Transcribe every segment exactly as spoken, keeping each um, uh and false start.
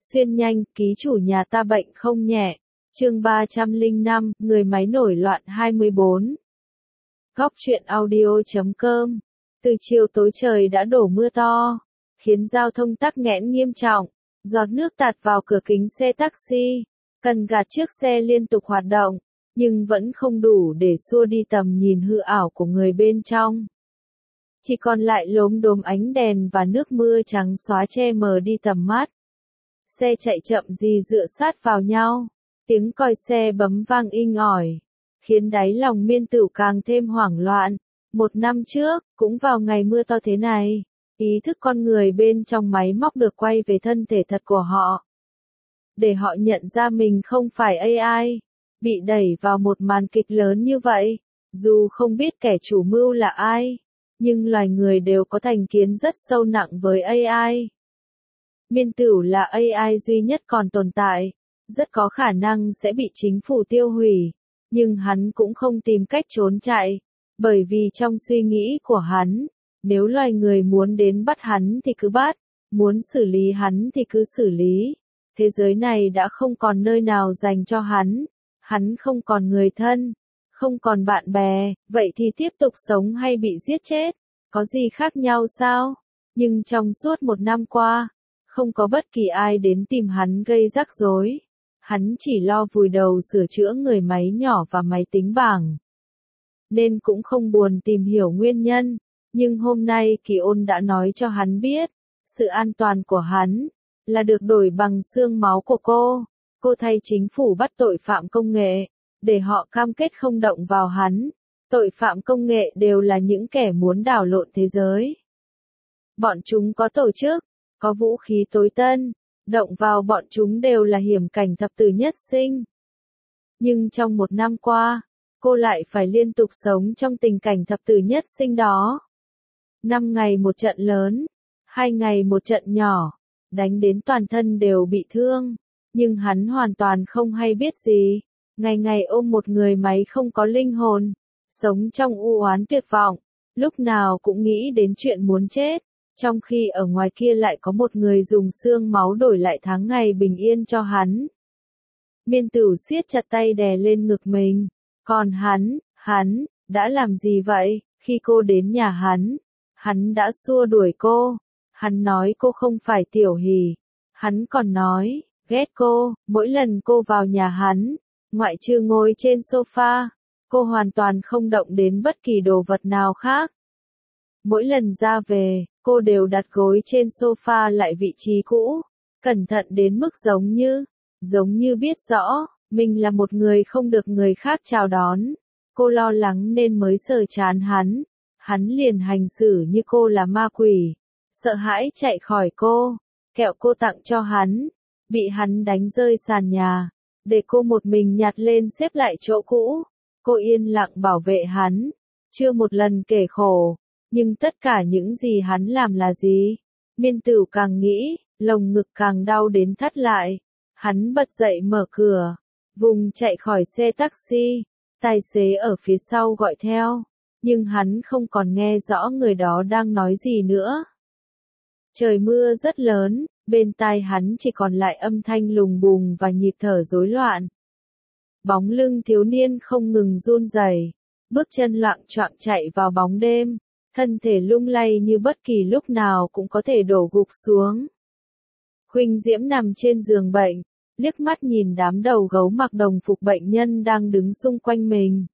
Xuyên nhanh, ký chủ nhà ta bệnh không nhẹ. Chương ba trăm lẻ năm, người máy nổi loạn hai mươi bốn. Góc truyện audio chấm com. Từ chiều tối trời đã đổ mưa to, khiến giao thông tắc nghẽn nghiêm trọng. Giọt nước tạt vào cửa kính xe taxi, cần gạt chiếc xe liên tục hoạt động, nhưng vẫn không đủ để xua đi tầm nhìn hư ảo của người bên trong. Chỉ còn lại lốm đốm ánh đèn và nước mưa trắng xóa che mờ đi tầm mắt. Xe chạy chậm rì dựa sát vào nhau, tiếng còi xe bấm vang inh ỏi, khiến đáy lòng Miên Tửu càng thêm hoảng loạn. Một năm trước, cũng vào ngày mưa to thế này, ý thức con người bên trong máy móc được quay về thân thể thật của họ. Để họ nhận ra mình không phải a i, bị đẩy vào một màn kịch lớn như vậy. Dù không biết kẻ chủ mưu là ai, nhưng loài người đều có thành kiến rất sâu nặng với a i. Miên Tửu là a i duy nhất còn tồn tại, rất có khả năng sẽ bị chính phủ tiêu hủy, nhưng hắn cũng không tìm cách trốn chạy, bởi vì trong suy nghĩ của hắn, nếu loài người muốn đến bắt hắn thì cứ bắt, muốn xử lý hắn thì cứ xử lý. Thế giới này đã không còn nơi nào dành cho hắn, hắn không còn người thân, không còn bạn bè, vậy thì tiếp tục sống hay bị giết chết, có gì khác nhau sao? Nhưng trong suốt một năm qua, không có bất kỳ ai đến tìm hắn gây rắc rối. Hắn chỉ lo vùi đầu sửa chữa người máy nhỏ và máy tính bảng, nên cũng không buồn tìm hiểu nguyên nhân. Nhưng hôm nay Kỳ Ôn đã nói cho hắn biết, sự an toàn của hắn là được đổi bằng xương máu của cô. Cô thay chính phủ bắt tội phạm công nghệ, để họ cam kết không động vào hắn. Tội phạm công nghệ đều là những kẻ muốn đảo lộn thế giới. Bọn chúng có tổ chức, có vũ khí tối tân, động vào bọn chúng đều là hiểm cảnh thập tử nhất sinh. Nhưng trong một năm qua, cô lại phải liên tục sống trong tình cảnh thập tử nhất sinh đó. Năm ngày một trận lớn, hai ngày một trận nhỏ, đánh đến toàn thân đều bị thương, nhưng hắn hoàn toàn không hay biết gì, ngày ngày ôm một người máy không có linh hồn, sống trong u oán tuyệt vọng, lúc nào cũng nghĩ đến chuyện muốn chết. Trong khi ở ngoài kia lại có một người dùng xương máu đổi lại tháng ngày bình yên cho hắn. Miên Tửu siết chặt tay đè lên ngực mình. Còn hắn, hắn, đã làm gì vậy? Khi cô đến nhà hắn, hắn đã xua đuổi cô. Hắn nói cô không phải Tiểu Hỷ. Hắn còn nói, ghét cô. Mỗi lần cô vào nhà hắn, ngoại trừ ngồi trên sofa, cô hoàn toàn không động đến bất kỳ đồ vật nào khác. Mỗi lần ra về, cô đều đặt gối trên sofa lại vị trí cũ, cẩn thận đến mức giống như, giống như biết rõ, mình là một người không được người khác chào đón. Cô lo lắng nên mới sờ chán hắn, hắn liền hành xử như cô là ma quỷ, sợ hãi chạy khỏi cô, kẹo cô tặng cho hắn, bị hắn đánh rơi sàn nhà, để cô một mình nhặt lên xếp lại chỗ cũ. Cô yên lặng bảo vệ hắn, chưa một lần kể khổ. Nhưng tất cả những gì hắn làm là gì? Miên Tửu càng nghĩ, lồng ngực càng đau đến thắt lại. Hắn bật dậy mở cửa, vùng chạy khỏi xe taxi, tài xế ở phía sau gọi theo, nhưng hắn không còn nghe rõ người đó đang nói gì nữa. Trời mưa rất lớn, bên tai hắn chỉ còn lại âm thanh lùng bùng và nhịp thở rối loạn. Bóng lưng thiếu niên không ngừng run rẩy, bước chân loạng choạng chạy vào bóng đêm. Thân thể lung lay như bất kỳ lúc nào cũng có thể đổ gục xuống. Khuynh Diễm nằm trên giường bệnh, liếc mắt nhìn đám đầu gấu mặc đồng phục bệnh nhân đang đứng xung quanh mình.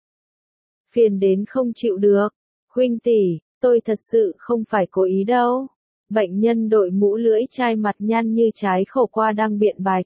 Phiền đến không chịu được. Khuynh tỷ, tôi thật sự không phải cố ý đâu. Bệnh nhân đội mũ lưỡi chai mặt nhăn như trái khổ qua đang biện bạch.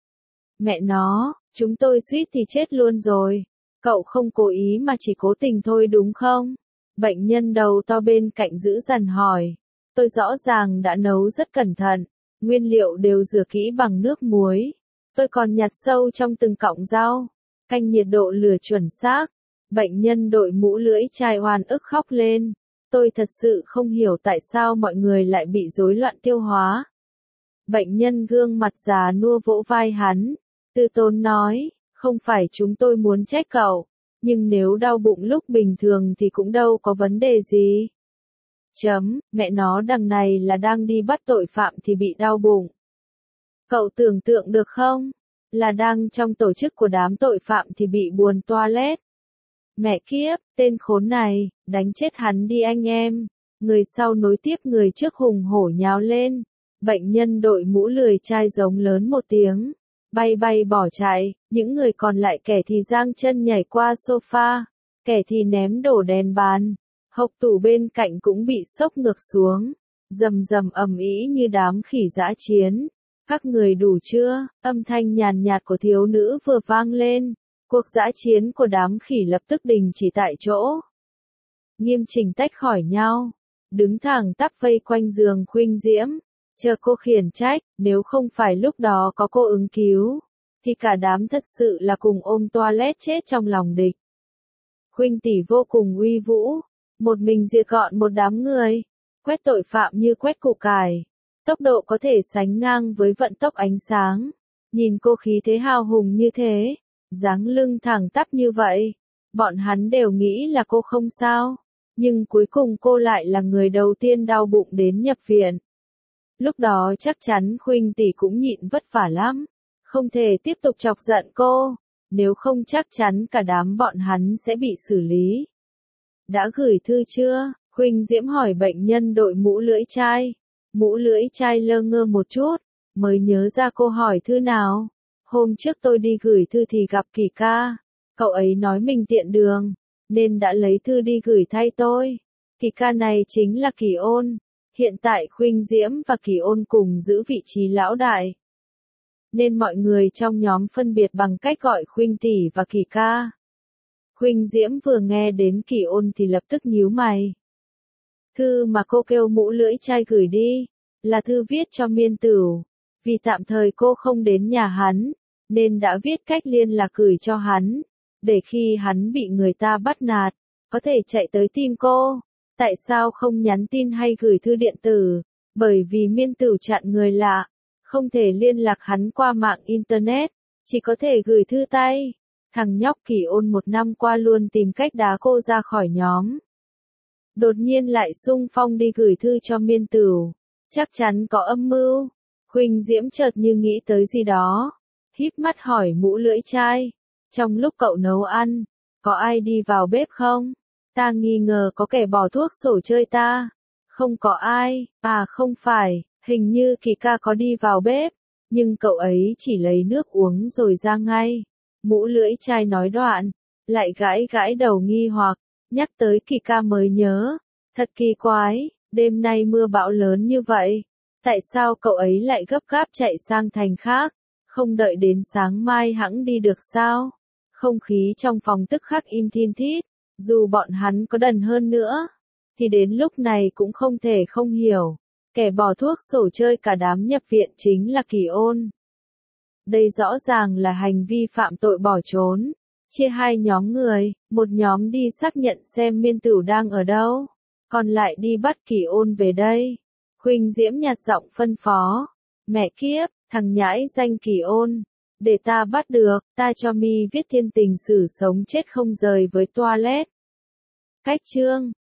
Mẹ nó, chúng tôi suýt thì chết luôn rồi. Cậu không cố ý mà chỉ cố tình thôi đúng không? Bệnh nhân đầu to bên cạnh giữ dằn hỏi. Tôi rõ ràng đã nấu rất cẩn thận, nguyên liệu đều rửa kỹ bằng nước muối. Tôi còn nhặt sâu trong từng cọng rau, canh nhiệt độ lửa chuẩn xác. Bệnh nhân đội mũ lưỡi chai oan ức khóc lên. Tôi thật sự không hiểu tại sao mọi người lại bị rối loạn tiêu hóa. Bệnh nhân gương mặt già nua vỗ vai hắn, từ tốn nói, không phải chúng tôi muốn trách cậu. Nhưng nếu đau bụng lúc bình thường thì cũng đâu có vấn đề gì. Chấm, mẹ nó đằng này là đang đi bắt tội phạm thì bị đau bụng. Cậu tưởng tượng được không? Là đang trong tổ chức của đám tội phạm thì bị buồn toilet. Mẹ kiếp, tên khốn này, đánh chết hắn đi anh em. Người sau nối tiếp người trước hùng hổ nháo lên. Bệnh nhân đội mũ lười chai giống lớn một tiếng. Bay bay bỏ chạy, những người còn lại kẻ thì giang chân nhảy qua sofa, kẻ thì ném đổ đèn bàn. Hộc tủ bên cạnh cũng bị sốc ngược xuống. Rầm rầm ầm ĩ như đám khỉ dã chiến. Các người đủ chưa? Âm thanh nhàn nhạt của thiếu nữ vừa vang lên. Cuộc dã chiến của đám khỉ lập tức đình chỉ tại chỗ. Nghiêm chỉnh tách khỏi nhau. Đứng thẳng tắp vây quanh giường Khuynh Diễm. Chờ cô khiển trách, nếu không phải lúc đó có cô ứng cứu. Thì cả đám thật sự là cùng ôm toilet chết trong lòng địch. Khuynh tỷ vô cùng uy vũ. Một mình diệt gọn một đám người. Quét tội phạm như quét củ cải. Tốc độ có thể sánh ngang với vận tốc ánh sáng. Nhìn cô khí thế hào hùng như thế. Dáng lưng thẳng tắp như vậy. Bọn hắn đều nghĩ là cô không sao. Nhưng cuối cùng cô lại là người đầu tiên đau bụng đến nhập viện. Lúc đó chắc chắn Khuynh tỷ cũng nhịn vất vả lắm. Không thể tiếp tục chọc giận cô. Nếu không chắc chắn cả đám bọn hắn sẽ bị xử lý. Đã gửi thư chưa? Khuynh Diễm hỏi bệnh nhân đội mũ lưỡi chai. Mũ lưỡi chai lơ ngơ một chút. Mới nhớ ra cô hỏi thư nào. Hôm trước tôi đi gửi thư thì gặp Kỳ ca. Cậu ấy nói mình tiện đường. Nên đã lấy thư đi gửi thay tôi. Kỳ ca này chính là Kỳ Ôn. Hiện tại Khuynh Diễm và Kỳ Ôn cùng giữ vị trí lão đại. Nên mọi người trong nhóm phân biệt bằng cách gọi Khuynh tỷ và Kỳ ca. Khuynh Diễm vừa nghe đến Kỳ Ôn thì lập tức nhíu mày. Thư mà cô kêu mũ lưỡi chai gửi đi, là thư viết cho Miên Tửu. Vì tạm thời cô không đến nhà hắn, nên đã viết cách liên lạc gửi cho hắn. Để khi hắn bị người ta bắt nạt, có thể chạy tới tìm cô. Tại sao không nhắn tin hay gửi thư điện tử? Bởi vì Miên Tửu chặn người lạ, không thể liên lạc hắn qua mạng Internet, chỉ có thể gửi thư tay. Thằng nhóc Kỳ Ôn một năm qua luôn tìm cách đá cô ra khỏi nhóm. Đột nhiên lại xung phong đi gửi thư cho Miên Tửu. Chắc chắn có âm mưu. Khuynh Diễm chợt như nghĩ tới gì đó. Híp mắt hỏi mũ lưỡi chai. Trong lúc cậu nấu ăn, có ai đi vào bếp không? Ta nghi ngờ có kẻ bỏ thuốc sổ chơi ta. Không có ai. À không phải, hình như Kỳ ca có đi vào bếp. Nhưng cậu ấy chỉ lấy nước uống rồi ra ngay. Mũ lưỡi chai nói đoạn. Lại gãi gãi đầu nghi hoặc. Nhắc tới Kỳ ca mới nhớ. Thật kỳ quái, đêm nay mưa bão lớn như vậy. Tại sao cậu ấy lại gấp gáp chạy sang thành khác? Không đợi đến sáng mai hẵng đi được sao? Không khí trong phòng tức khắc im thin thít. Dù bọn hắn có đần hơn nữa, thì đến lúc này cũng không thể không hiểu. Kẻ bỏ thuốc sổ chơi cả đám nhập viện chính là Kỳ Ôn. Đây rõ ràng là hành vi phạm tội bỏ trốn. Chia hai nhóm người, một nhóm đi xác nhận xem Miên Tửu đang ở đâu, còn lại đi bắt Kỳ Ôn về đây. Khuynh Diễm nhạt giọng phân phó. Mẹ kiếp, thằng nhãi danh Kỳ Ôn. Để ta bắt được, ta cho mi viết thiên tình sử sống chết không rời với toilet. Cách chương